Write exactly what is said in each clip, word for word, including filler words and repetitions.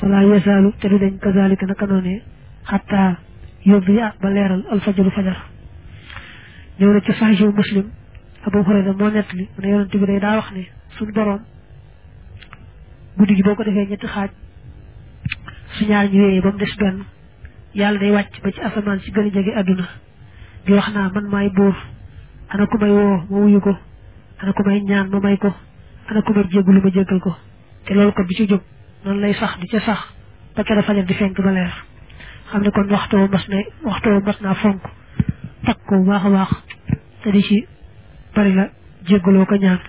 wala yasaalu te du dañ kazalika naka noonee xataa yóbbu ya ba leeral alfajaru fajar ñëw na ci saxiixu muslim Abu Hurayra moo nett li mu ne yonent bi day daa wax ne suñu boroom guddi gi boo ko defee ñetti xaaj su ñaar ñu wéyee ba mu des benn yàlla day wàcc ba ci asamaan si gën a jege àdduna di wax naa man maay buur ana ku may woo ma wuyu ko ana ku may ñaan ma may ko ana ku may jéggulu ma jéggal ko te loolu ko bi ci jóg noonu lay sax di ca sax ba kera fajar di fenk ba leer xam ne kon waxtoo mas na waxtoo mas naa fonk takk ko bu baax a baax te di ci bari la jéggaloo ko ñaan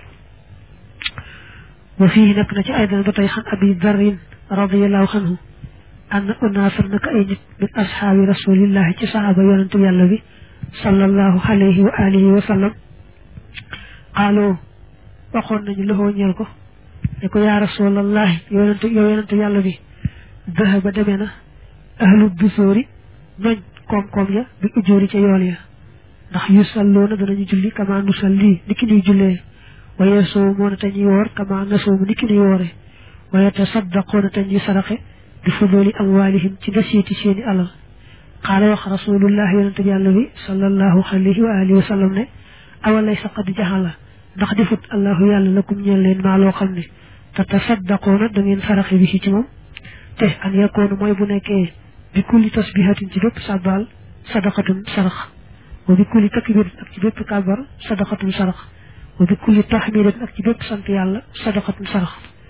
wa fii nekk na ci aydan ba tey xan abi darrin radiyallahu anhu anna unaasan naka ay nit min ashaabi rasulillahi ci sahaaba yonentu yàlla bi sallallahu alayhi wa alihi wa sallam qaaloo waxoon nañu loxoo ñeel ko ne ko yaa rasulallahi yonentu yow yonentu yàlla bi dahaba demee na ahlu dusóori ñooñ koom-koom ya bi ujóori ca yool ya ndax yu salloona danañu julli kama nu salli ni ki nuy jullee waye soo moona te ñuy woor kama nasoomu ni ki nuy woore waye tasaddaqoona te ñuy saraxe bi fuduli amwaalihim ci ndasiiti seeni alal qaala wax rasulullah yonente bi yàlla bi sallallahu alayhi wa alihi wa sallam ne awalay sa qad jaxala ndax defut allahu yàlla lakum ñeel leen maa loo xam ne te tasaddaqoona da ngeen saraxe bi ci moom te an yakoonu mooy bu nekkee bi kulli tasbihatin ci bépp sàbbaal sadaqatun sarax wa bi kulli takbiratin ak ci bépp kàbbar sadaqatun sarax wa bi kulli tahmidatin ak ci bépp sant yàlla sadaqatun sarax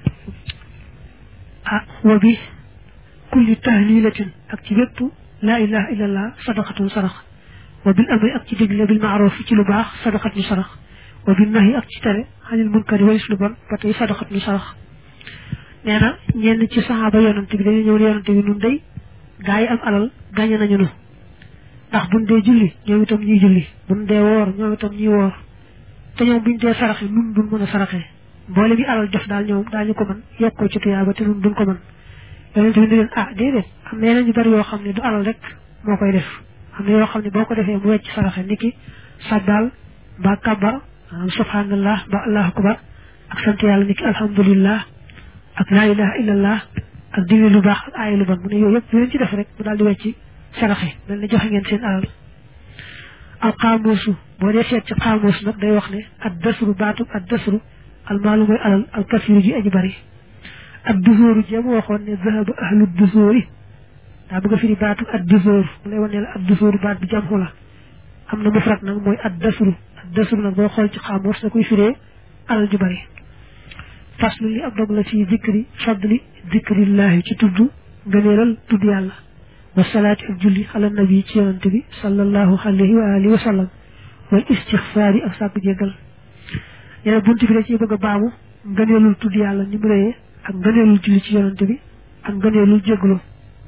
ah wa bi kulli tahlilatin ak ci bépp laa ilaha illallah sadaqatun sarax wa bil amri ak ci digle bil maaruf ci lu baax sadaqatun sarax wa bin nahyi ak ci tere xanil munkari walis lu bon ba tey sadaqatun sarax nee na ñenn ci saxaaba yonante bi dañu ñëw ne yonante bi nun day gaa yi am alal gàññe nañu nu ndax buñ dee julli ñoom itam ñuy julli buñ dee woor ñoom itam ñuy woor te ñoom buñ dee saraxe nun duñ mën a saraxe mboole bi alal jox daal ñoom daañu ko mën yokkoo ci tuyaaba te nun duñ ko mën yonente bi ne leen ah déedéet am na yeneen yu bari yoo xam ne du alal rek moo koy def am na yoo xam ne boo ko defee mu wecc saraxe niki sabbal mbaa kabbar maanaam subhanallah ba allahu akbar ak sant yàlla niki alhamdulillah ak laa ilaha illallah ak digle lu baax ak aaya lu bon mu ne yooyu yëpp leen ci def rek mu daal di wecci saraxe mel ne joxe ngeen seen alal al xaamuusu boo dee seet ci xaamuus nag day wax ne ad dasru baatub ad dasru almaalu mooy alal al kasiru ji aji bari ad dusóoru jéem waxoon ne zahaba ahlu dusóori daa bëgg a firi baatub ad dusóor mu lay wane ne la ad dusóoru baat bi jamxu la am na mufrat nag mooy ad dasru ad dasru nag boo xool ci xaamuus da koy firee alal ju bari faslu li ab dog la ci zikri fadli zikrillahi ci tudd ngëneelal tudd yàlla wa salaati ak julli ala nabi ci yonante bi sallallahu alayhi wa alihi wa sallam wal istixfaari ak sàkku jéggal ñene bunt bi da ciy bëgg a baamu ngëneelul tudd yàlla ni mu réyee ak ngëneelul julli ci yonante bi ak ngëneelul jéggalu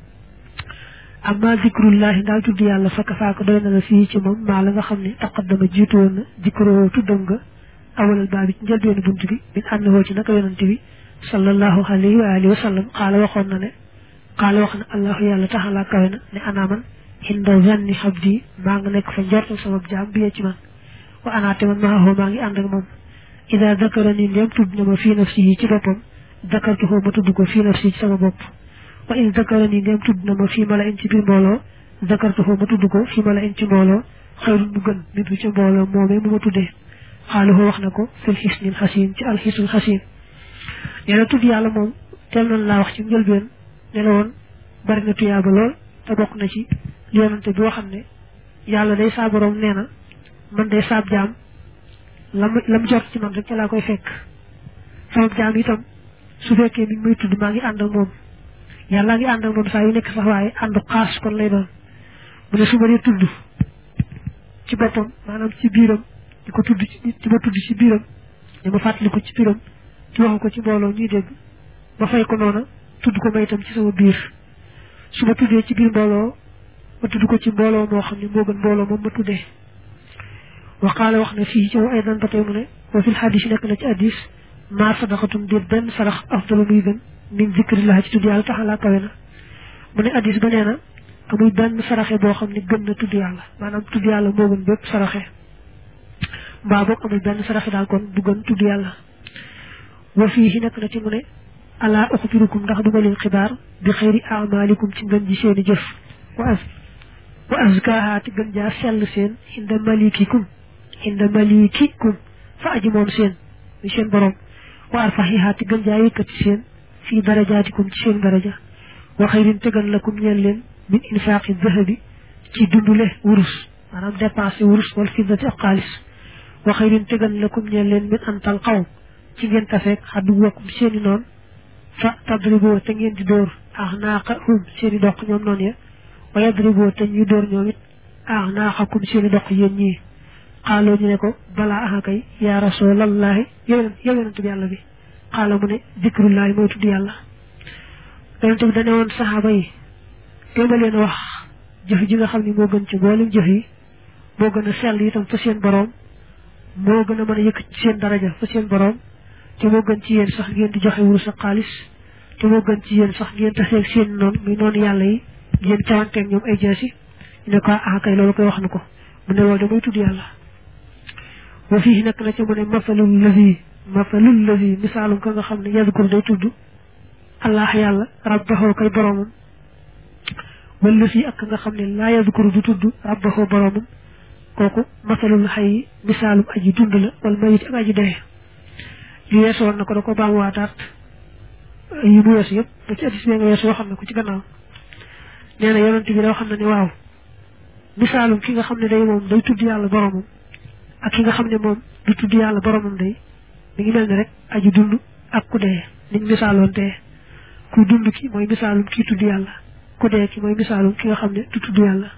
amma zikrullahi daal tudd yàlla fakka faaka doy na la fii ci moom maa la nga xam ne taqaddama jiitu woon na zikroo tuddam nga awalal baa bi ci njëlbeenu bunt bi min àndahoo ci naka yonante bi sallallahu alayhi wa alihi wa sallam xaala waxoon na ne xaala wax na allahu yàlla taxalaa kawe na ne anaaman inda zanni xabdi maa nga nekk fa njortal sama jaam bi ci man wa anaate man maaxoo maa ngi ànd ak moom ida dakara ni ndéem tudd na ma fii nafsi yi ci boppam dakartuhoo ma tudd ko fii nafsi ci sama bopp wa in dakara ni ndéem tudd na ma fii mala in ci biir mbooloo dakartuhoo ma tudd ko fii mala in ci mbooloo xayrun mu gën nit bi ci mbooloo moomee mu ma tuddee xaaluhoo wax na ko fil xisnil xasin ci alxisul xasin nee na tudd yàlla moom teel nañ laa wax ci njëlbeen ne la woon bari na tuyaaba lool te bokk na ci li yonante bi xam ne yàlla day saa borom nee na man day saab jaam lam lam jot ci man rek ca laa koy fekk sama jaam itam su fekkee mi ngi may tudd maa ngi ànd ak moom yàlla ngi ànd ak moom saa yu nekk sax waaye àndu xaas kon lay doon mu ne su ma dee tudd ci boppam maanaam ci biiram di ko tudd ci di ma tudd ci biiram di ma fàttali ko ci biiram di waxu ko ci mbooloo ñuy dégg ba fay ko noona tudd ko may itam ci sama biir su ma tuddee ci biir mbooloo ma tudd ko ci mbooloo moo xam ne moo gën mbooloo moom ma tuddee waqaala wax na fii ci moom ay dan ba tey mu ne wa fil xadis nekk na ci addis maa sadaqatum dir benn sarax afdalu muy gën min zikrillah ci tudd yàlla taxalaa kawe na mu ne addis ba nee na amul benn saraxe boo xam ne gën na tudd yàlla maanaam tudd yàlla moo gën bépp saraxe mbaa boog amul benn saraxe daal kon bu gën tudd yàlla wa fii nekk na ci mu ne ala ukhbirukum ndax duma leen xibaar bi xeyri a'malikum ci ngën ji seeni jëf wa az wa azkaha te gën jaa sell seen inda malikikum inda malikikum fa aji moom seen mi seen borom wa arfahiha te gën jaa yëkkati seen fi darajaatikum ci seen daraja wa xeyrin tegal lakum ñeel leen min infaqi dhahabi ci dundule wurus maanaam dépensé wurus wal fiddati ak xaalis wa xeyrin tegal lakum ñeel leen min antal xaw ci ngeen tafeek xaddu wakum seeni noon fa tadribo te ngeen di dóor axnaaqahum seeni doq ñoom noonu ya wa yadribo te ñuy dóor ñoom it axnaaqakum seeni doq yéen ñii xaaloo ñu ne ko balaa aha kay yaa rasulallahi yow yonent bi yàlla bi xaala mu ne dikrullahi mooy tudd yàlla yonent bi dane woon saxaaba yi téema leen wax jëf ji nga xam ne moo gën ci mboolem jëf yi moo gën a sell itam fa seen boroom moo gën a mën a yëkkati seen daraja fa seen boroom te moo gën ci yéen sax ngeen di joxe wurus ak xaalis te moo gën ci yéen sax ngeen taseeg seen noonu muy noonu yàlla yi ngeen cawanteeg ñoom ay jeesi ñu ne ko ah kay loolu koy wax na ko mu ne loolu damay tudd yàlla wa fii nekk na ci mu ne mafalul lazi mafalul lazi misaalum ka nga xam ne yadkur day tudd allah yàlla rabbahu kay boroomam wala si ak nga xam ne laa yadkur du tudd rabbahu boroomam kooku mafalul xay misaalum aji dund la wala mayit ak aji dee li weesoon na ko da ko baamuwaataat yi mu weesu yëpp ba ci addis bi nga weesu waxam na ko ci gannaaw nee na yonent bi da xam na ne waaw misaalum ki nga xam ne day moom day tudd yàlla boromam ak ki nga xam ne moom du tudd yàlla boromam day mi ngi mel ne rek aji dund ak ku dee niñ misaaloon tee ku dund ki mooy misaalum kii tudd yàlla ku dee ki mooy misaalum ki nga xam ne du tudd yàlla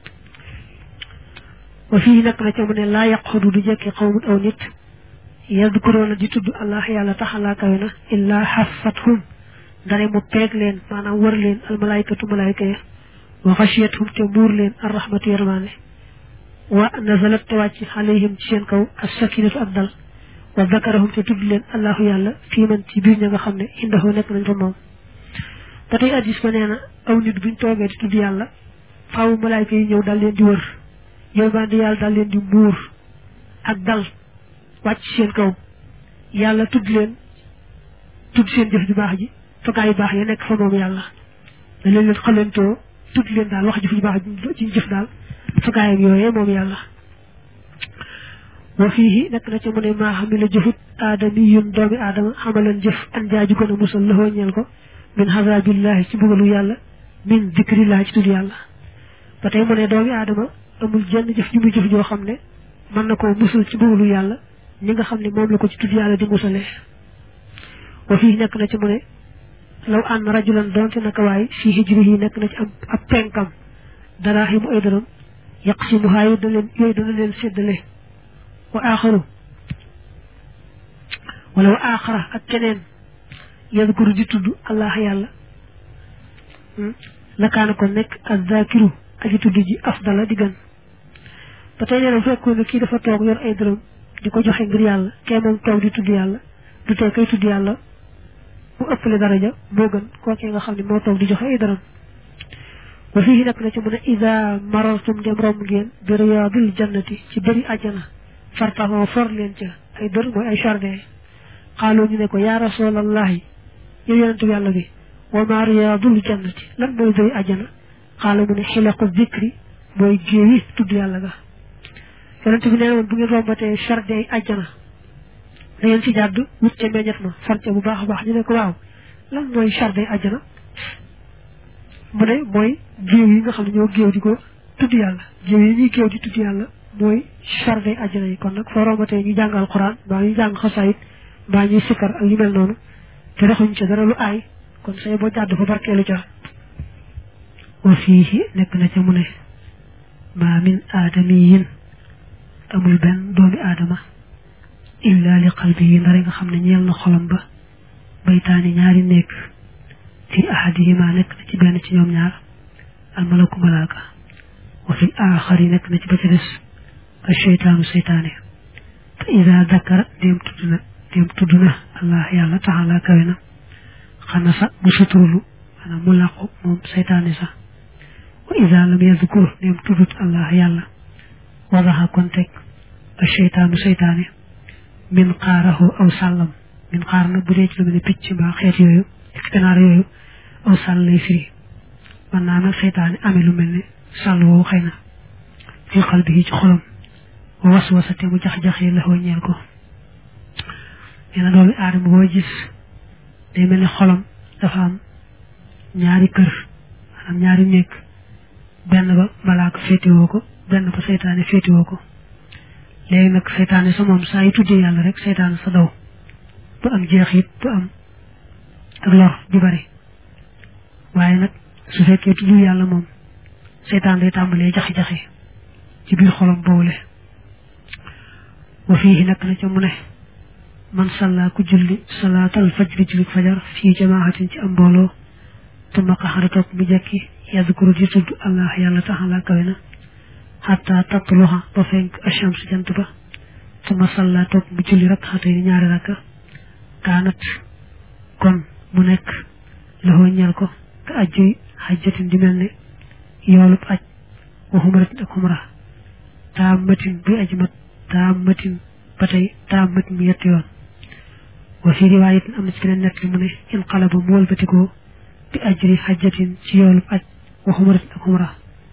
wa fii nekk na ca mu ne laa yaqudu du jekki xawmun aw nit yadkuroona di tudd allah yàlla taxalaa kawe na illaa xafathum ndare mu peeg leen maanaam wër leen almalaykatu malayka ya wa xashiyathum te muur leen arrahmatu yermaane wa nazalat te wàcc alayhim ci seen kaw assakinatu ak dal wa dakarahum te tudd leen allahu yàlla fii man ci biir ña nga xam ne indahu nekk nañ fa moom ba tey addis ba nee na aw nit buñ toogee di tudd yàlla faaw malayka yi ñëw daal leen di wër yow baa di yàlla daal leen di muur ak dal wàcc seen kaw yàlla tudd leen tudd seen jëf ju baax ji fagaay yu baax ya nekk fa moom yàlla da leen leen xalantoo tudd leen daal wax jëf ju baax ji jëf daal fagaayam yooyee moom yàlla wa fii nekk na ci mu ne maa xam ne la jëfut aadami yun doomi aadama xamalan jëf an jaaju gën a musal laxoo ñeel ko min xasabillahi ci bugalu yàlla min dikrillahi ci tudd yàlla ba tey mu ne doomi aadama amul jenn jëf ju muy jëf joo xam ne mën na koo musal ci bugalu yàlla ñi nga xam ne moom la ko ci tudd yàlla di musalee wa fii nekk na ci mu ne law an rajulan donte naka waay fii hijrihi nekk na ci am ab penkam daraa yi mu ay dërëm yaqsimuhaa yooyu dana leen yooyu dana leen séddale wa aaxaru wala wa aaxara ak keneen yadkuru di tudd allah yàlla lakaana ko nekk azzakiru aji tudd ji afdala di gën ba tey nee na fekkoon ne kii dafa toog yor ay dërëm di ko joxe ngir yàlla kee moom toog di tudd yàlla du tee kay tudd yàlla mu ëppale daraja moo gën kookee nga xam ne moo toog di joxe ay dërëm wa fii nekk na ci mu ne ida marartum dem romb ngeen bi riyaadil jannati ci bëri ajjana fartaxoo for leen ca ay dër mooy ay jardin xaaloo ñu ne ko yaa rasulallahi yow yonentu yàlla bi wa ma riyaadul jannati lan mooy bëri ajjana xaala mu ne xilaqu zikri mooy géewi tudd yàlla ga yonent bi nee na woon bu ngeen rombatee jardin yi ajjana da ngeen ci jàdd wut ca meññet ma farte bu baax a baax ñu ne ko waaw lan mooy jardin ajjana mu ne mooy géew yi nga xam ne ñoo géew di ko tudd yàlla géew yi ñuy géew di tudd yàlla mooy jardin ajjana yi kon nag foo rombatee ñu jàng alquran mbaa ñu jàng xasaayit mbaa ñuy sikkar ak yu mel noonu te raxuñ ca dara lu aay kon say boo jàdd fa barkeelu ca wa fii nekk na ca mu ne ma min aadamiyin amul benn doomi aadama illa li qalbi yi ndare nga xam ne ñeel na xolam ba baytaani ñaari nekk fi ahadihima nekk na ci benn ci ñoom ñaar almalaku malaaka wa fi aaxari nekk na ci ba ca des a cheytaanu seytaane te ida dakara dem tudd na dem tudd na allah yàlla taala kawe na xanasa mu suturlu maanaam mu làqu moom seytaane sax wa ida lam yadkur dem tuddut allah yàlla wadaxa kon teg a cheytaanu seytaane min xaarahu aw sàllam min xaar na bu dee ci lu mel ne picc mbaa xeet yooyu ganaar yooyu aw sàll lay firi man naa nag seytaane amee lu mel ne sàll woowu xëy na fi xal bi ci xolam wa waswasate mu jax-jaxee la xoo ñeel ko nee na doomi aadama boo gis day mel ne xolam dafa am ñaari kër maanaam ñaari néeg benn ba malaaka féetewoo ko benn ba seytaane féetewoo ko léegi nag seytaane sa moom saa yi tuddee yàlla rek seytaane sa daw du am jeexit du am ak lor ju bari waaye nag su fekkee tudd yàlla moom seytaan day tàmbalee jaxi-jaxi ci biir xolam boole wa fii nag na ca mu ne man salla ku julli salaatal fajri julli fajar fii jamaahatin ci am mbooloo tuma qaxara toog mu jekki yadkuru di tudd allah yàlla taxala kawe na xataa tatluha ba fenk ashams jant ba tuma salla toog mu julli rakxatay ni ñaari rakka kaanat kon mu nekk loxoo ñel ko ka ajjuy xajjatin di mel ne yoolub aj wa xumratin ak xumra taamatin buy aj mat taamatin ba tey taamatin mu yett yoon wa fi riwaayatin am na ci beneen nett li mu ne in qalaba mu wëlbatikoo bi ajri xajjatin ci yoolub aj wa xumratin ak xumra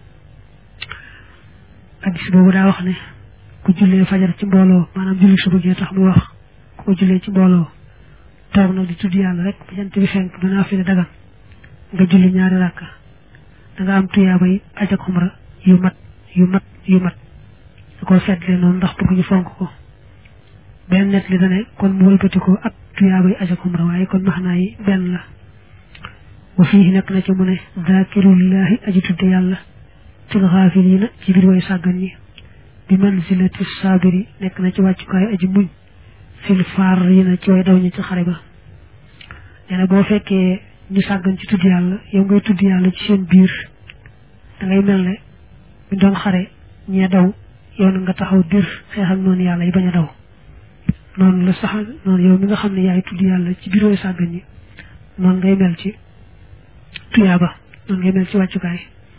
hadis boobu daa wax ne ku jullee fajar ci mbooloo maanaam julli suba gi tax muy wax ku ko jullee ci mbooloo toog nag di tudd yàlla rek ba jant bi fenk ba naa fi ne dagan nga julli ñaari rakka da nga am tuyaaba yi aj ak xumra yu mat yu mat yu mat da koo seetlee noonu ndax bëgg ñu fonk ko benn net li dane kon mu wëlbati ko ak tuyaaba yi aj ak xumra waaye kon maxnaa yi benn la wa fii nekk na ci mu ne zakirullahi aji tudde yàlla fil xaafiliina ci biir way sàggan ñi bi manzilati saabiri nekk na ci wàccukaay aji muñ fil faar yi na ci way daw ñi ci xare ba nee na boo fekkee ñu sàggan ci tudd yàlla yow ngay tudd yàlla ci seen biir da ngay mel ne ñu doon xare ñee daw yow na nga taxaw dir xeexal noonu yàlla yi bañ a daw noonu la sax noonu yow mi nga xam ne yaay tudd yàlla ci biir way sàggan ñi noonu ngay mel ci tuyaaba noonu ngay mel ci wàccukaay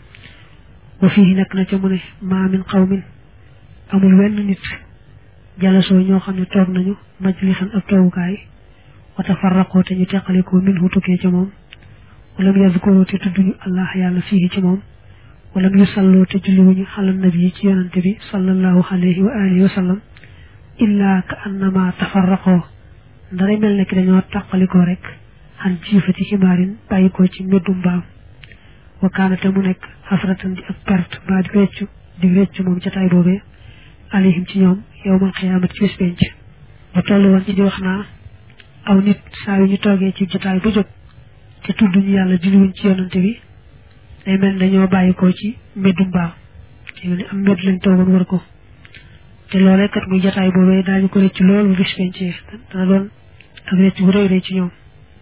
wa fii nekk na ca mu ne maa min qawmin amul wenn nit jalasoo ñoo xam ne toog nañu majlisan ak toogukaay wa tafarraqoo te ñu teqalikoo min hu tukkee ca moom walam yazkuroo te tudduñu allah yàlla fii ci moom walam yusalloo te julliwuñu ala nabi ci yonante bi sallallahu alayhi wa alihi wa sallam illaa ka annama tafarraqoo ndara mel ne ki dañoo taqalikoo rek xan jiifati ximaarin bàyyikoo ci meddum mbaam wa kaanate mu nekk xasratan di ak perte ba di réccu di réccu moom jataay boobee alayhim ci ñoom yowmal xiyaamati ci bis penc ba toll woon ci di wax naa aw nit saa yu ñu toogee ci jataay ba jóg te tudduñu yàlla julliwuñ ci yonante bi day mel ne dañoo bàyyikoo ci meddum mbaam te ne am medd lañ toogoon war ko te loolee kat muy jataay boobee daañu ko réccu lool bu bis penc dana doon ak réccu bu rëy rëy ci ñoom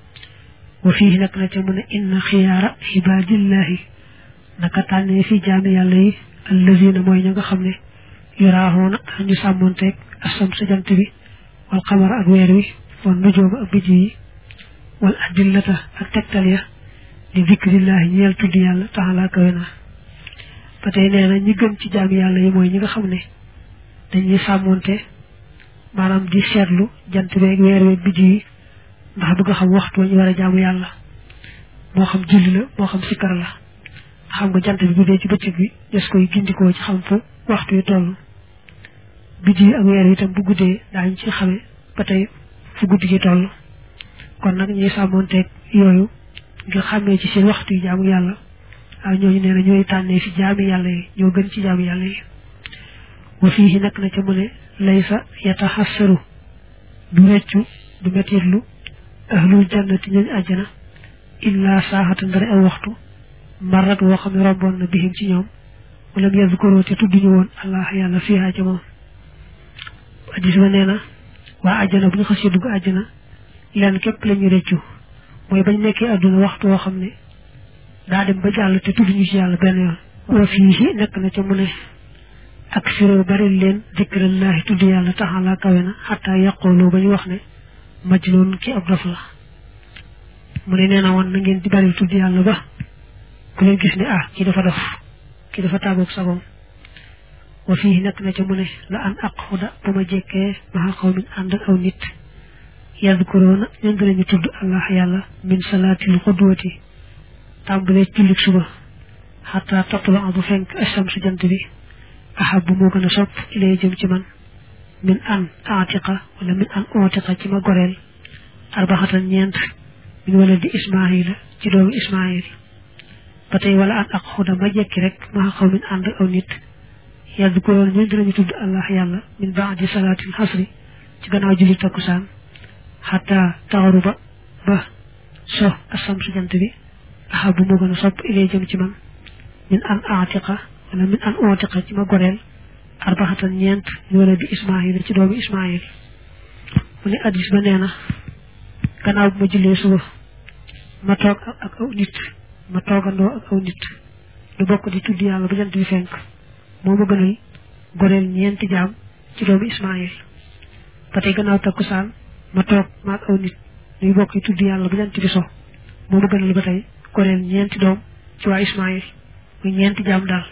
wa fii nag na ca mu ne inna xiyaara ibaadillahi naka tànnee fi jaami yàlla yi allazina mooy ña nga xam ne yuraaxoona ñu sàmmonteeg asam sa jant bi wal xamara ak weer wi wal nujooma ak biddi yi wal adillata ak tegtal ya li zikrillahi ñeel tudd yàlla taxalaa kawe na ba tey nee na ñi gën ci jaami yàlla yi mooy ñi nga xam ne dañuy sàmmonte maanaam di seetlu jant beeg weer weeg biddi yi ndax bëgg xam waxtu ñu war a jaamu yàlla moo xam julli la moo xam sikkar la xam nga jant bi bu dee ci bëccëg bi des koy gindikoo ci xam fu waxtu yi toll biddi ak weer itam bu guddee daañu ci xame ba tey fu guddi gi toll kon nag ñuy sàmmonteeg yooyu ngir xàmmee ci seen waxtu yi jaamu yàlla waaw ñooñu nee na ñooy tànnee fi jaami yàlla yi ñoo gën ci jaami yàlla yi wa fii nekk na ca mu ne laysa yataxassaru du reccu du metitlu ahlul jannati ñooñ àjjana illa saaxatan dara aw waxtu marat woo xam ne romboon na bihim ci ñoom wala mu yazkuroo te tudduñu woon allah yàlla fiihaa ca moom addis ba nee na waa àjjana bu ñu xasee dugg àjjana leen képp la ñu reccu mooy bañ nekkee àdduna waxtu woo xam ne daa dem ba jàll te tudduñu ci yàlla benn yoon wa fii nekk na ca mu ne ak siroo bari leen zikrallahi tudd yàlla taxalaa kawe na xataa yaqooloo ba ñu wax ne majnun ki ab dof la mu ne nee na woon na ngeen di bari tudd yàlla ba ku leen gis ne ah ki dafa dof ki dafa tàggoog sagoom wa fii nekk na ca mu ne la an aquda ba ma jekkee maa xaw min ànd ak aw nit yadkuruna ñen dinañu tudd allah yàlla min salatil xudwati tàmbale jullik suba hatta tatlu bu fenk ashamsu jant bi ahabbu moo gën a sopp ilay jëm ci man min an atiqa wala min an otiqa ci ma goreel arbaxatan ñeent min wala di ismaila ci doomu ismail ba tey wala an ak xuda ma jekki rek ma xaw min ànd aw nit yadkuroon ñun dinañu tudd allah yàlla min baadi salaatil xasri ci gannaaw julli takkusaan xatta taxaruba ba so asam su jant bi ahabu moo gën a sopp ilay jëm ci man min an atiqa wala min an otiqa ci ma goreel arbaxatan ñeent min wala di ismail ci doomu ismail mu ne addis ba nee na gannaaw bu ma jullee suba ma toog ak aw nit ma toogandoo ak aw nit du bokk di tudd yàlla ba jant bi fenk moo ma gënal goreel ñeenti jaam ci doomu ismail ba tey gannaaw takkusaan ma toog ma ak aw nit ñuy bokk di tudd yàlla ba jant bi so moo ma gënal ba tey goreel ñeenti doom ci waa ismail muy ñeenti jaam daal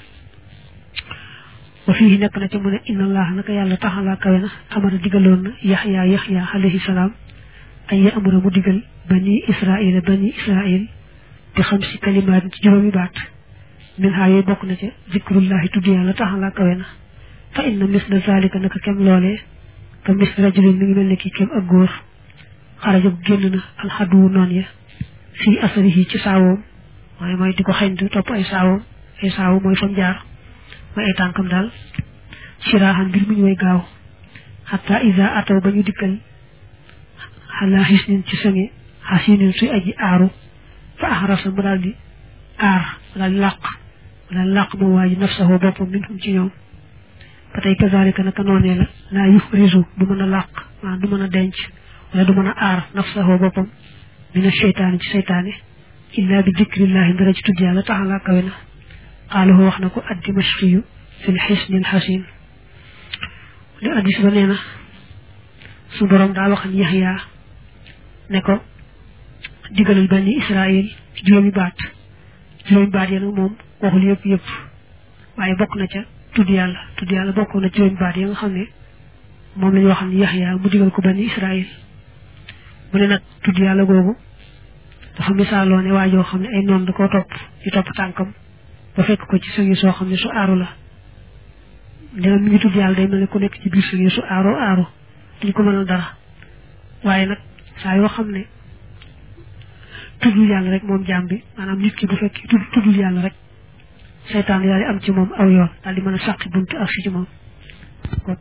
wa fii nekk na ci mu ne inna allah naka yàlla taxalaa kawe na amara digaloon na yaxya yaxya alayhi salaam ay ya amura mu digal bani israil bani israil bi xam si kalimaat ci juróomi baat min haa yooyu bokk na ca zikrullahi tudd yàlla taxalaa kawe na fa inna misla zalika naka kem loolee ka mis rajulin mi ngi mel ne kii kem ak góor xaraja bu génn na alxaduwu noon ya fii asarihi ci saawoom mooy mooy di ko xeñtu topp ay saawoom ay saawu mooy fam jaar mooy ay tànkam daal siraaxan mbir mu ñu way gaaw xatta isa ataw ba ñu dikkal xalaa xisnin ci sange xasinin suy aji aaru fa axrasa mu daal di aar mu daal di làq mu daal di làq moom waa ji nafsahu boppam minhum ci ñoom ba tey kazalika naka noonee la laa yuxrisu du mën a làq maanaam du mën a denc wala du mën a aar nafsahu boppam mina seytaani ci seytaane illa bi dikrillahi ndara ci tudd yàlla taxalaa kawe na qaalahu wax na ko ad dimashqiyu fil xisni al xasin li addis ba nee na su borom daa waxan yaxya ne ko digalal bani israil juróomi baat juróomi baat yéen moom waxul yëpp yëpp waaye bokk na ca tudd yàlla tudd yàlla bokk na juróomi baat yi nga xam ne moom la ñu waxan yaxya mu digal ko bani israil mu ne nag tudd yàlla googu dafa misaaloo ne waajoo xam ne ay noon da koo topp yu topp tànkam ba fekk ko ci sëngi soo xam ne su aaru la dina mi ngi tudd yàlla day mel ne ku nekk ci biir sëngi su aaro aaru duñ ko mënal dara waaye nag saa yoo xam ne tuddul yàlla rek moom jaam bi maanaam nit ki bu fekkee tudd tuddul yàlla rek seytaan daal di am ci moom aw yoon daal di mën a sàqi buntu ak si ci moom kon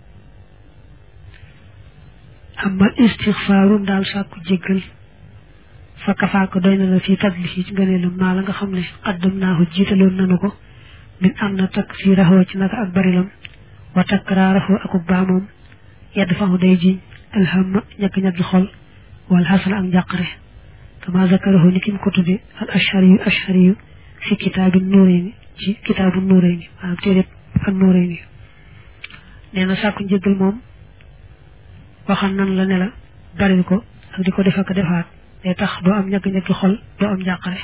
amal istixfaaru daal sàkku jéggal fa kafaaka doy na la fii fadlihi ci ngëneelam maa la nga xam ne qaddam naahu jiitaloon nanu ko min am na takfiirahu ci naka ak barilam wa takraarahu akuk baamoom yedd fahu day jiñ alhamma ñagg-ñaggi xol wal xasala ak njàqare kama zakarahu ni ki mu ko tudde al ashariyu ashariyu fi kitaabi nuurayni ci kitaabu nuurayni maanaam téereb ak nuurayni nee na sàkku njéggal moom waxal nan la ne la baril ko ak di ko def ak defaat day tax doo am ñagg-ñaggi xol doo am njàqare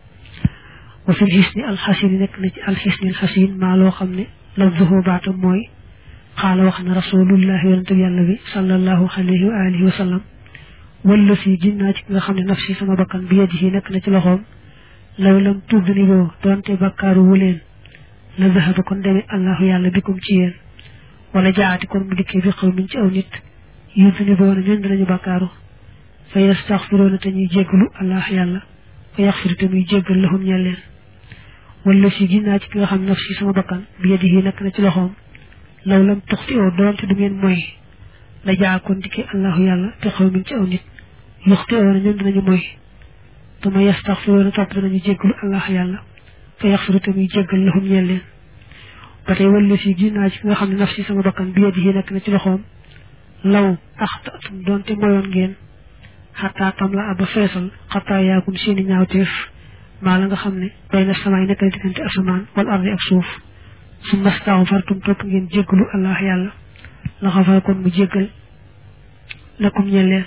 wa fil xisni alxasin nekk na ci alxisni alxasin maa loo xam ne lafzuhu baatam mooy xaala wax na rasulullahi yonente bi yàlla bi sallallahu alayhi wa alihi wa sallam wala fii ginnaa ci nga xam ne nafsi sama bakkan bi yadihi nekk na ci loxoom law lam tudniboo doonte bakkaaru wuleen la zahaba kon demee allahu yàlla bikum ci yéen wala jaati kon mu dikkee bi xaw min ci aw nit yudniboo na ñun dinañu bakkaaru fa yastaxfiroona te ñuy jéggalu allah yàlla fa yaxfiru te muy jéggal lahum ñeel leen wala fii ginnaa ci nga xam ne nafsi sama bakkan bi yadihi nekk na ci loxoom law lam tuxti oo doonte du ngeen mooy la jaa kon dikkee allahu yàlla te xaw min ci aw nit yuxti oo na ñoom dinañu mooy te ma yastaxfiroona topp danañu jéggalu allah yàlla fa yaxfiru te muy jéggal lahum ñeel leen ba tey wala fii ginnaa ci nga xam ne nafsi sama bakkan bi yadihi nekk na ci loxoom law axtatum doonte moyoon ngeen xataa tam la aba feesal xataa yaakum seeni ñaawteef maa la nga xam ne bay na samaay nekkal diggante asamaan wal ardi ak suuf su mastaxfartum topp ngeen jéggalu allah yàlla la xafara kon mu jéggal lakum ñeel leen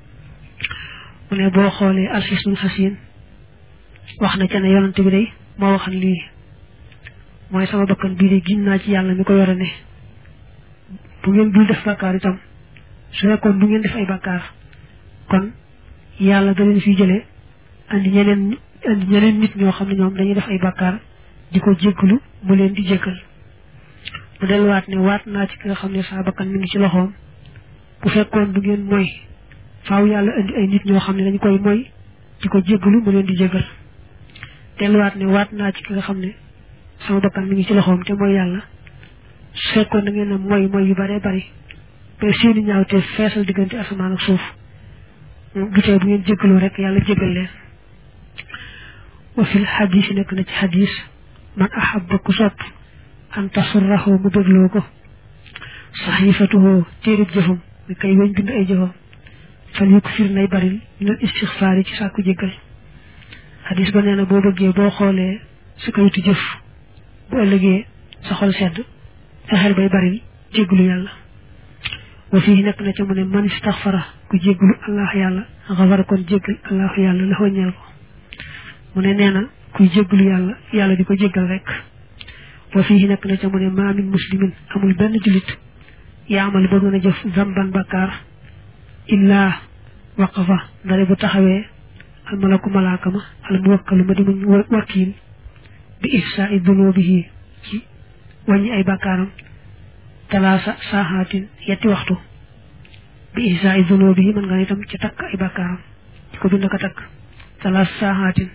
mu ne boo xoolee alxisnul xasin wax na ca ne yonante bi day moo waxan lii mooy sama bakkan bii de gin naa ci yàlla mi ko yore ne bu ngeen dul def bàkkaar itam su fekkoon du ngeen def ay bàkkaar kon yàlla da leen fi jëlee andi ñeneen andi ñeneen nit ñoo xam ne ñoom dañuy def ay bàkkaar di ko jéggalu mu leen di jéggal mu delluwaat ne waat naa ci ki nga xam ne saa bakkan mi ngi ci loxoom bu fekkoon du ngeen mooy faaw yàlla andi ay nit ñoo xam ne dañu koy mooy di ko jéggalu mu leen di jéggal delluwaat ne waat naa ci ki nga xam ne sama bakkan mi ngi ci loxoom te mooy yàlla su fekkoon da ngeen a mooy mooy yu bare bari ba seeni ñaaw te feesal diggante asamaan ak suuf du tee bu ngeen jéggaloo rek yàlla jéggal leen wa fil xadis nekk na ci xadis man ahabba ku sopp an tasurrahu mu bégloo ko saxifatuhu téerib jëfam mi kay weñ bind ay jëfam fal yu ko fir nay baril minal istixfaar yi ci sàkku jéggal xadis ba nee na boo bëggee boo xoolee su kayitu jëf bu ëllëgee sa xol sedd fexeel bay baril jéggalu yàlla wa fii nekk na ca mu ne man istaxfara ku jéggalu allah yàlla xafara kon jéggal allah yàlla la wàññeel ko mu ne nee na kuy jéggalu yàlla yàlla di ko jéggal rek wa fii nekk na ca mu ne maa min muslimin amul benn julit yaamal ba mën a jëf zamban bakkaar illaa waqafa ndare bu taxawee almalaku malaaka ma al muwakkalu ma di muñ wakiil bi ihsaa'i dunubihi ci wàññi ay bakkaaram talaasa saaxaatin yetti waxtu bi ihsaa'i dunubihi mën nga itam ci takk ay bakkaaram di ko bind ko takk talaasa saaxaatin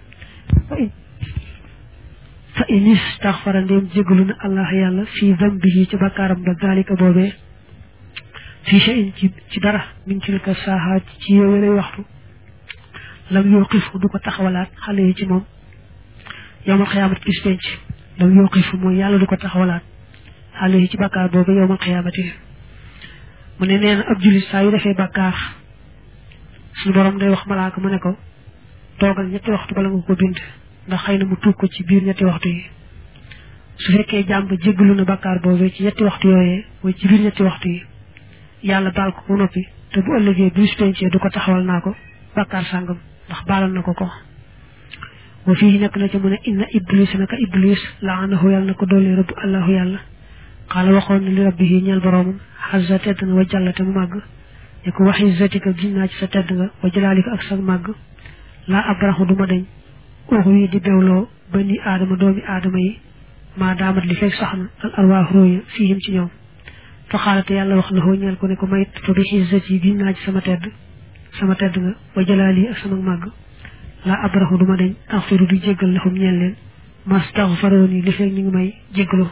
fa in istaxfara ndéem jégalu na allah yàlla fii dambihi ci bakkaaram ba daalika boobee fii shay'in ci ci dara min tilka saaxaat ci yooyu lay waxtu lam yuqifu du ko taxawalaat xale yi ci moom yowmal xiyaamati bis penc lam yuqifu mooy yàlla du ko taxawalaat xale yi ci bakkaar boobu yowmal xiyaamati mu ne nee na ab jullit saa yu defee bakkaar suñu borom day wax malaaka mu ne ko toogal ñetti waxtu bala nga ko bind ndax xëy na mu tuub ko ci biir ñetti waxtu yi su fekkee jàmm ba jéggalu na bakkaar boobu ci ñetti waxtu yooyee mooy ci biir ñetti waxtu yi yàlla baal ko ko noppi te bu ëllëgee bis pencee du ko taxawal naa ko bakkaar sàngam ndax baalal na ko ko wa fii nekk na ca mu ne inna iblis naka iblis laanahu yàlla na ko doole rëbb allahu yàlla xaala waxoon ne li rabbihi ñeel boroomam xasa tedd nga wa jàllate mu màgg ne ko waxi zatika giñ naa ci sa tedd nga wa jalaalika ak sa màgg laa abraxu duma deñ uux wi di bewloo bani aadama doomi aadama yi maa daamat li fekk sax na al arwaax róoya fiihim ci ñoom fa xaalate yàlla wax na xoo ñeel ko ne ko mayit fa bi xizzat yi giñ naa ci sama tedd sama tedd nga wa jalaali ak sama màgg laa abraxu duma deñ axfiru di jéggal laxum ñeel leen mastaxfarooni li fekk ñu ngi may jéggaloo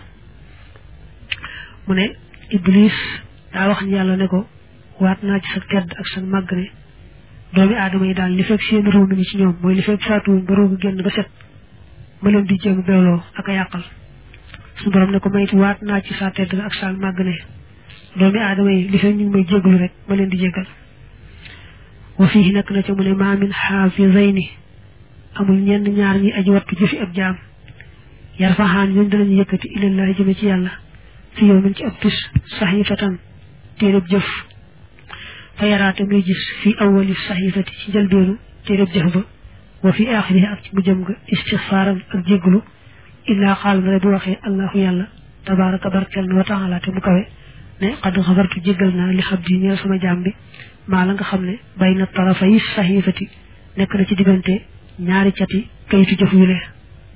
mu ne iblis daa wax ni yàlla ne ko waat naa ci sa tedd ak sa màgg ne doomi aadama yi daal li fekk seen ruu mi ngi ci ñoom mooy li fekk faatuwuñ ba roogu génn ba set ma leen di jéem bewloo ak a yàqal suñu borom ne ko mayit waat naa ci sa tedd ak sa màgg ne doomi aadama yi li fekk ñu ngi may jéggalu rek ma leen di jéggal wa fii nekk na ca mu ne maa min xaafizayni amul ñenn ñaar ñi aji wattu jëfi ab jaam yar faxaan ñoom danañu yëkkati ilallahi jëme ci yàlla fi yow min ci ab tus saxifatan téereb jëf fa yaraate muy gis fi awali saxifati ci njëlbeenu téereb jëf ba wa fi aaxirihi ak ci mujjëm nga istixfaaran ak jégglu illaa xaal na bu waxee allahu yàlla tabaraka barkel na wa taala te mu kawe ne xad xafartu jéggal naa li xab di ñeel sama jaam bi maa la nga xam ne bay na tarafa yi saxifati nekk na ci diggante ñaari cati kayitu jëf yu lee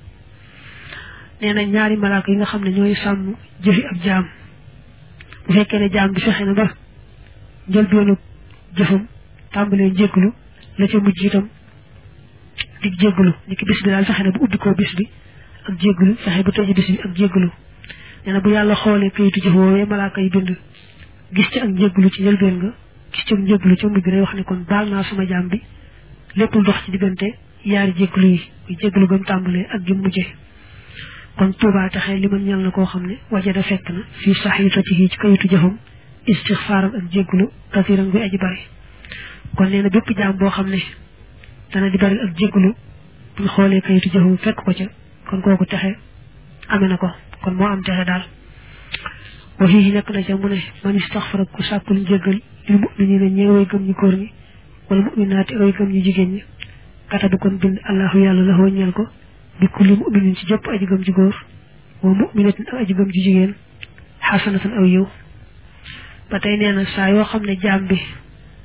nee na ñaari malaaka yi nga xam ne ñooy sàmm jëfi ab jaam bu fekkee ne jaam bi fexe na ba njëlbeenu jëfam tàmbalee jégglu la ca mujj itam di jégglu ni ki bis bi daal fexe na bu ubbi koo bis bi ak jégglu fexe ba tëj bis bi ak jégglu nee na bu yàlla xoolee kayitu jëf woowee malaaka yi bind gis ci ak jégglu ci njëlbeen nga gis ci ak jégglu ci mujj day wax ne kon baal naa sama jaam bi lépp lu dox ci diggante yaari jégglu yi muy jégglu gam tàmbalee ak gi mujjee kon tuubaa taxee li man ñal na koo xam ne wajada fekk na fii saxiifatihi ci kayitu jëfam istixfaaram ak jégglu kasiran guy aji bari kon nee na bépp jaam boo xam ne dana di bari ak jégglu buñ xoolee kayitu jëfam fekk ko ca kon kooku texe amee na ko kon moo am texe daal wa fii nekk na ca mu ne man istaxfara ku sàkkul jéggal lil mu'miniina ñee way gëm ñi góor ñi wala mu'minaati way gëm ñi jigéen ñi katabu kon bind allahu yàlla la xoo ñeel ko bi kulli mu'minin ci jëpp aji gëm ji góor wa mu'minatin ak aji gëm ji jigéen xasanatan aw yiw ba tey nee na saa yoo xam ne jaam bi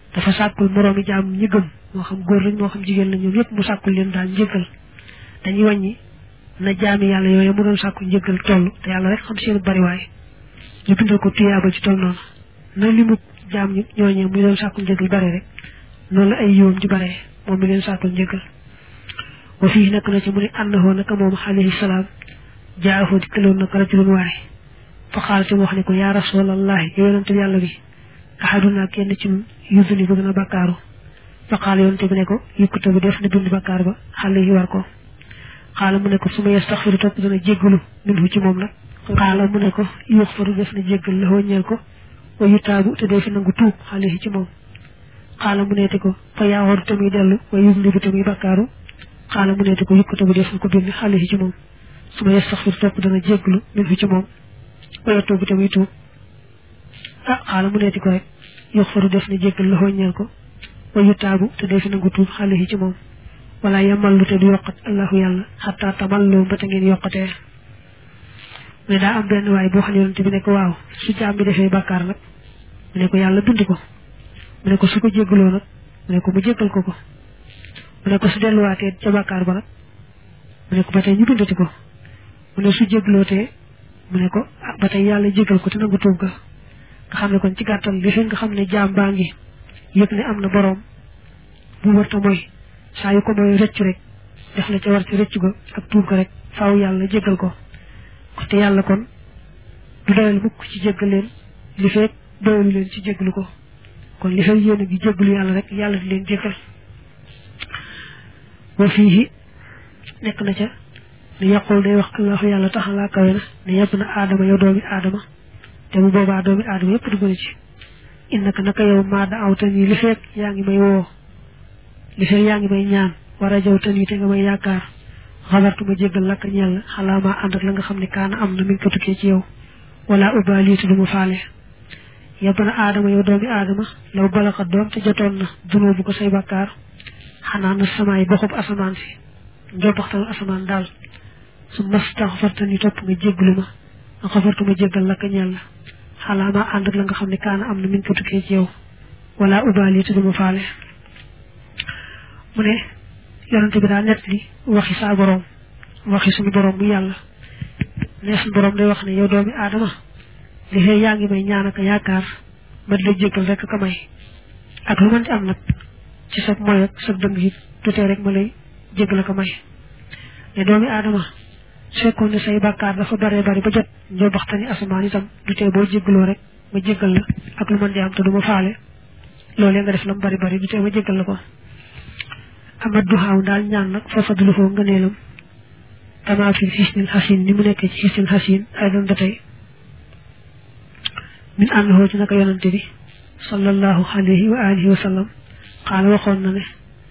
dafa sàkkul moroomi jaam ñi gëm moo xam góor lañ moo xam jigéen lañ ñoom yëpp mu sàkkul leen daal njëggal dañuy wàññi na jaami yàlla yooyu mu doon sàkku njëggal toll te yàlla rek xam seen bariwaay ñu bindal ko tuyaaba ci toll noonu na li mu jaam ñi ñooñee muy doon sàkku njëggal bare rek noonu la ay yiwam di bare moom mi leen sàkkul njëggal wa fii nekk na ci mu ne àndahoo naka moom alayhi salaam jaafoo di këloon naka rajulun waay fa xaal te mu wax ne ko yaa rasulallahi yow yonante yàlla bi ahaduna kenn ci ñun yusuni bëgg na bakkaaru fa xaal yonante bi ne ko yëkkute bu def na bind bakkaar ba xale yi war ko xaala mu ne ko su ma yastaxfiru topp dana jéggalu minhu ci moom nag xaala mu ne ko yuxfaru def na jéggal la ñeel ko wa yutaabu te dee fi nangu tuub xale yi ci moom xaala mu neete ko fa yaawaru te muy dellu wa yusni bi te muy bakkaaru xaala mu neete ko yëkkute bu def na ko bind xale yi ci moom su ma yastaxfiru topp dana jéggalu minhu ci moom wa yatuubu te muy tuub ah xaala mu neeti ko rek yuxfaru def na jéggal la ñeel ko wa yutaabu te dee fi nangu tuub xale yi ci moom wala yamallu te du yokkat allahu yàlla xataa tamallu ba te ngeen yokkatee mais daa am benn waay boo xam ne yonent bi ne ko waaw su jaam bi defee bàkkaar nag mu ne ko yàlla bind ko mu ne ko su ko jéggaloo nag mu ne ko mu jéggal ko ko mu ne ko su delluwaatee ca bàkkaar ba nag mu ne ko ba tey ñu bindati ko mu ne su jéggalootee mu ne ko ah ba tey yàlla jéggal ko te nangu tuub ga nga xam ne kon ci gàttal li fi nga xam ne jaam baa ngi yëg ne am na boroom bu warta mooy saa yu ko mooy rëccu rek def la ca war ci rëccu ga ak tuub ga rek faaw yàlla jéggal ko te yàlla kon du doyal mukk ci jéggal leen li fekk doyalu leen ci jéggalu ko kon li fekk yéen a ngi jéggalu yàlla rek yàlla di leen jéggal wa fii nekk na ca ne yàqul day wax allahu yàlla taxalaa kawe na ne yàpp na aadama yow doomi aadama te bu boobaa doomi aadama yëpp dugg na ci innaka naka yow maa da aw tan yi li fekk yaa ngi may woo li fekk yaa ngi may ñaan war a jaw tan yi te nga may yaakaar xabartu ma jéggal lakk ñeel la xalaa maa ànd ak la nga xam ne kaana am na mi ngi ko tukkee ci yow wala ubaliitu du ma faale yàpp na aadama yow doomi aadama law balaxa doom te jotoon na dunoo bu ko say bàkkaar xanaa na samaay boxub asamaan si njobbaxtal asamaan daal su mastaxfartani topp nga jéggalu ma nga xafartu ma jéggal lakk ñeel la xalaa maa ànd ak la nga xam ne kaana am na mi ngi ko tukkee ci yow wala ubaliitu du ma faale mu ne yonante bi daa nett li waxi saa boroom waxi suñu boroom mu yàlla ne suñu boroom day wax ne yow doomi aadama li xëy yaa ngi may ñaan ak yaakaar ma di la jéggal rek ka may ak lu mën di am nag ci sa moy ak sa dëng yi tutee rek ma lay jéggal ka may ne doomi aadama su fekkoon ne say bàkkaar dafa baree bari ba jot ñoo baxtani asamaan itam dutee boo jéggaloo rek ma jéggal la ak lu mën di am te du ma faale loolee nga def la mu bari bari dutee ma jéggal la ko ama duxaaw daal ñaan nag fa fadlu foo ngëneelam kama fi xisnil xasin ni mu nekkee ci xisnil xasin ay doon ba tey min àndoo ci naka yonante bi sallallahu alayhi wa alihi wa sallam xaala waxoon na ne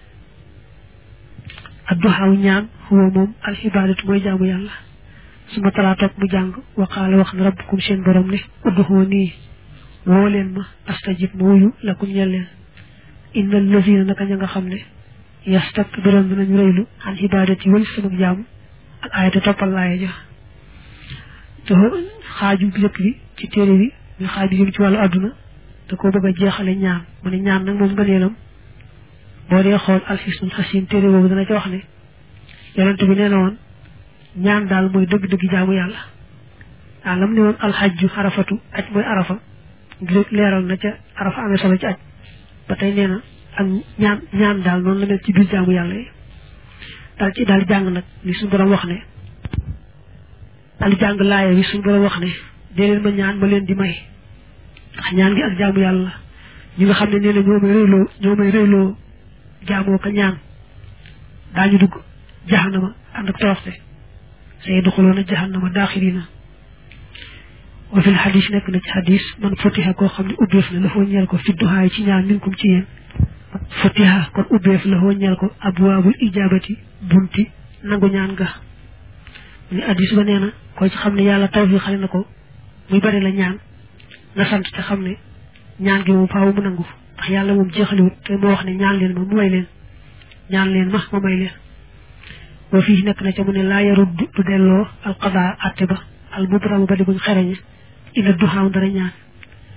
adduxaaw ñaan huwa moom alxibaadatu mooy jaamu yàlla su ma talaa toog mu jàng wa xaala wax na rabbukum seen borom ne udduxoo nii woo leen ma astajib ma wuyu lakum ñel leen innal lazina naka ña nga xam ne yastakbiroon dinañu rëylu an ibadati wal sama jaamu ak ayata toppal laaya ja te xaaju njëkk bi ci téere bi ñu xaaju jëm ci wàllu àdduna da koo bëgg a jeexale ñaan mu ne ñaan nag moom ngëneelam boo dee xool alxisnul xasin téere boobu dana ci wax ne yonent bi nee na woon ñaan daal mooy dëgg-dëgg jaamu yàlla waaw lam ne woon alxajju arafatu aj mooy arafa ngir leeral na ca arafa amee solo ci aj ba tey nee na ak ñaan ñaan daal noonu la mel ci biir jaamu yàlla yi daal ci daal jàng nag li suñu borom wax ne daal jàng laaya bi suñu borom wax ne dee leen ma ñaan ma leen di may ndax ñaan gi ak jaamu yàlla ñi nga xam ne nee na ñoo may réyloo ñoo may réyloo jaamoo ko ñaan daañu dugg jahannama ànd ak toroxte say duxuloona jahannama daaxirina wa fil xadis nekk na ci xadis man futiha koo xam ne ubbeef na la foo ñeel ko fi duhaay ci ñaan minkum ci yéen futiha kon ubbeef la foo ñeel ko abwaabul ijaabati bunti nangu ñaan ga ni xadis ba nee na koy ci xam ne yàlla tawfi xale na ko muy bari la ñaan nga sant te xam ne ñaan gi moom faaw mu nangu ndax yàlla moom jeexaliwut te moo wax ne ñaan leen ma mu may leen ñaan leen ma ma may leen wa fii nekk na ca mu ne laa yarud du delloo alqada atte ba al mubramu ba di buñ xereñe ila duxaaw dara ñaan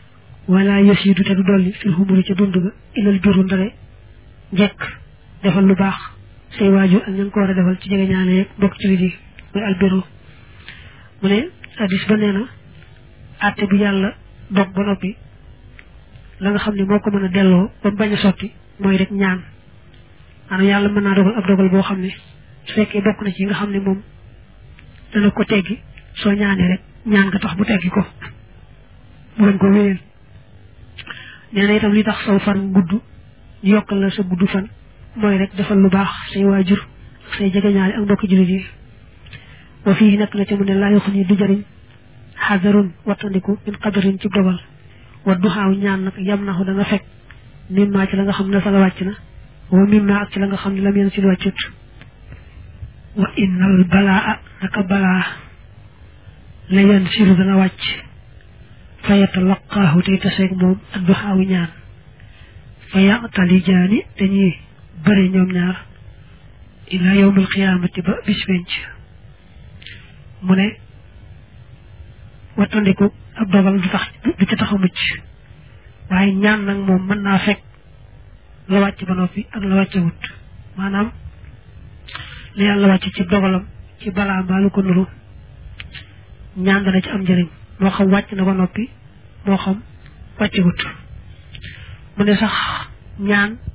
wala yasidu te du dolli fil humuri ca dund ga ilal biru ndare njekk defal lu baax say waajur ak ña ko war a defal ci jege ñaane yeeg mbokk ci lidi muy albiru mu ne hadis ba nee na àtte bi yàlla dog ba noppi la nga xam ne moo ko mën a delloo ba mu bañ a sotti mooy rek ñaan maanaam yàlla mën naa dogal ab dogal boo xam ne su fekkee bokk na ci nga xam ne moom dana ko teggi soo ñaanee rek ñaan nga tax bu teggi ko mu bañ ko wéyal nee na itam li tax saw fan gudd ñu yokkal la sa gudd fan mooy rek defal lu baax say waajur ak say jegeñaale ak mbokki jullit yi wa fii nekk na ci mu ne laa yoxu ni du jëriñ xadarun wattandiku min qadarin ci dogal wa duxaaw ñaan nag yam naxu dana fekk mimma ci la nga xam ne sala wàcc na wa mimma ak ci la nga xam ne lam yeen si wàccut wa innal balaa naka balaa la yan siru dana wàcc fa yatalaqaahu tey taseeg moom ak duxaaw ñaan fa yaqtali jaani dañuy bëri ñoom ñaar ila yawmil qiyaamati ba bis penc mu ne wattandiku ab dogal du tax du ca tax a mucc waaye ñaan nag moom mën naa fekk la wàcc ba noppi ak la wàcce wut maanaam li yàlla wàcc ci dogalam ci balaa mbaa lu ko nuru ñaan dana ci am njëriñ moo xam wàcc na ba noppi moo xam wàcce wut mu ne sax ñaan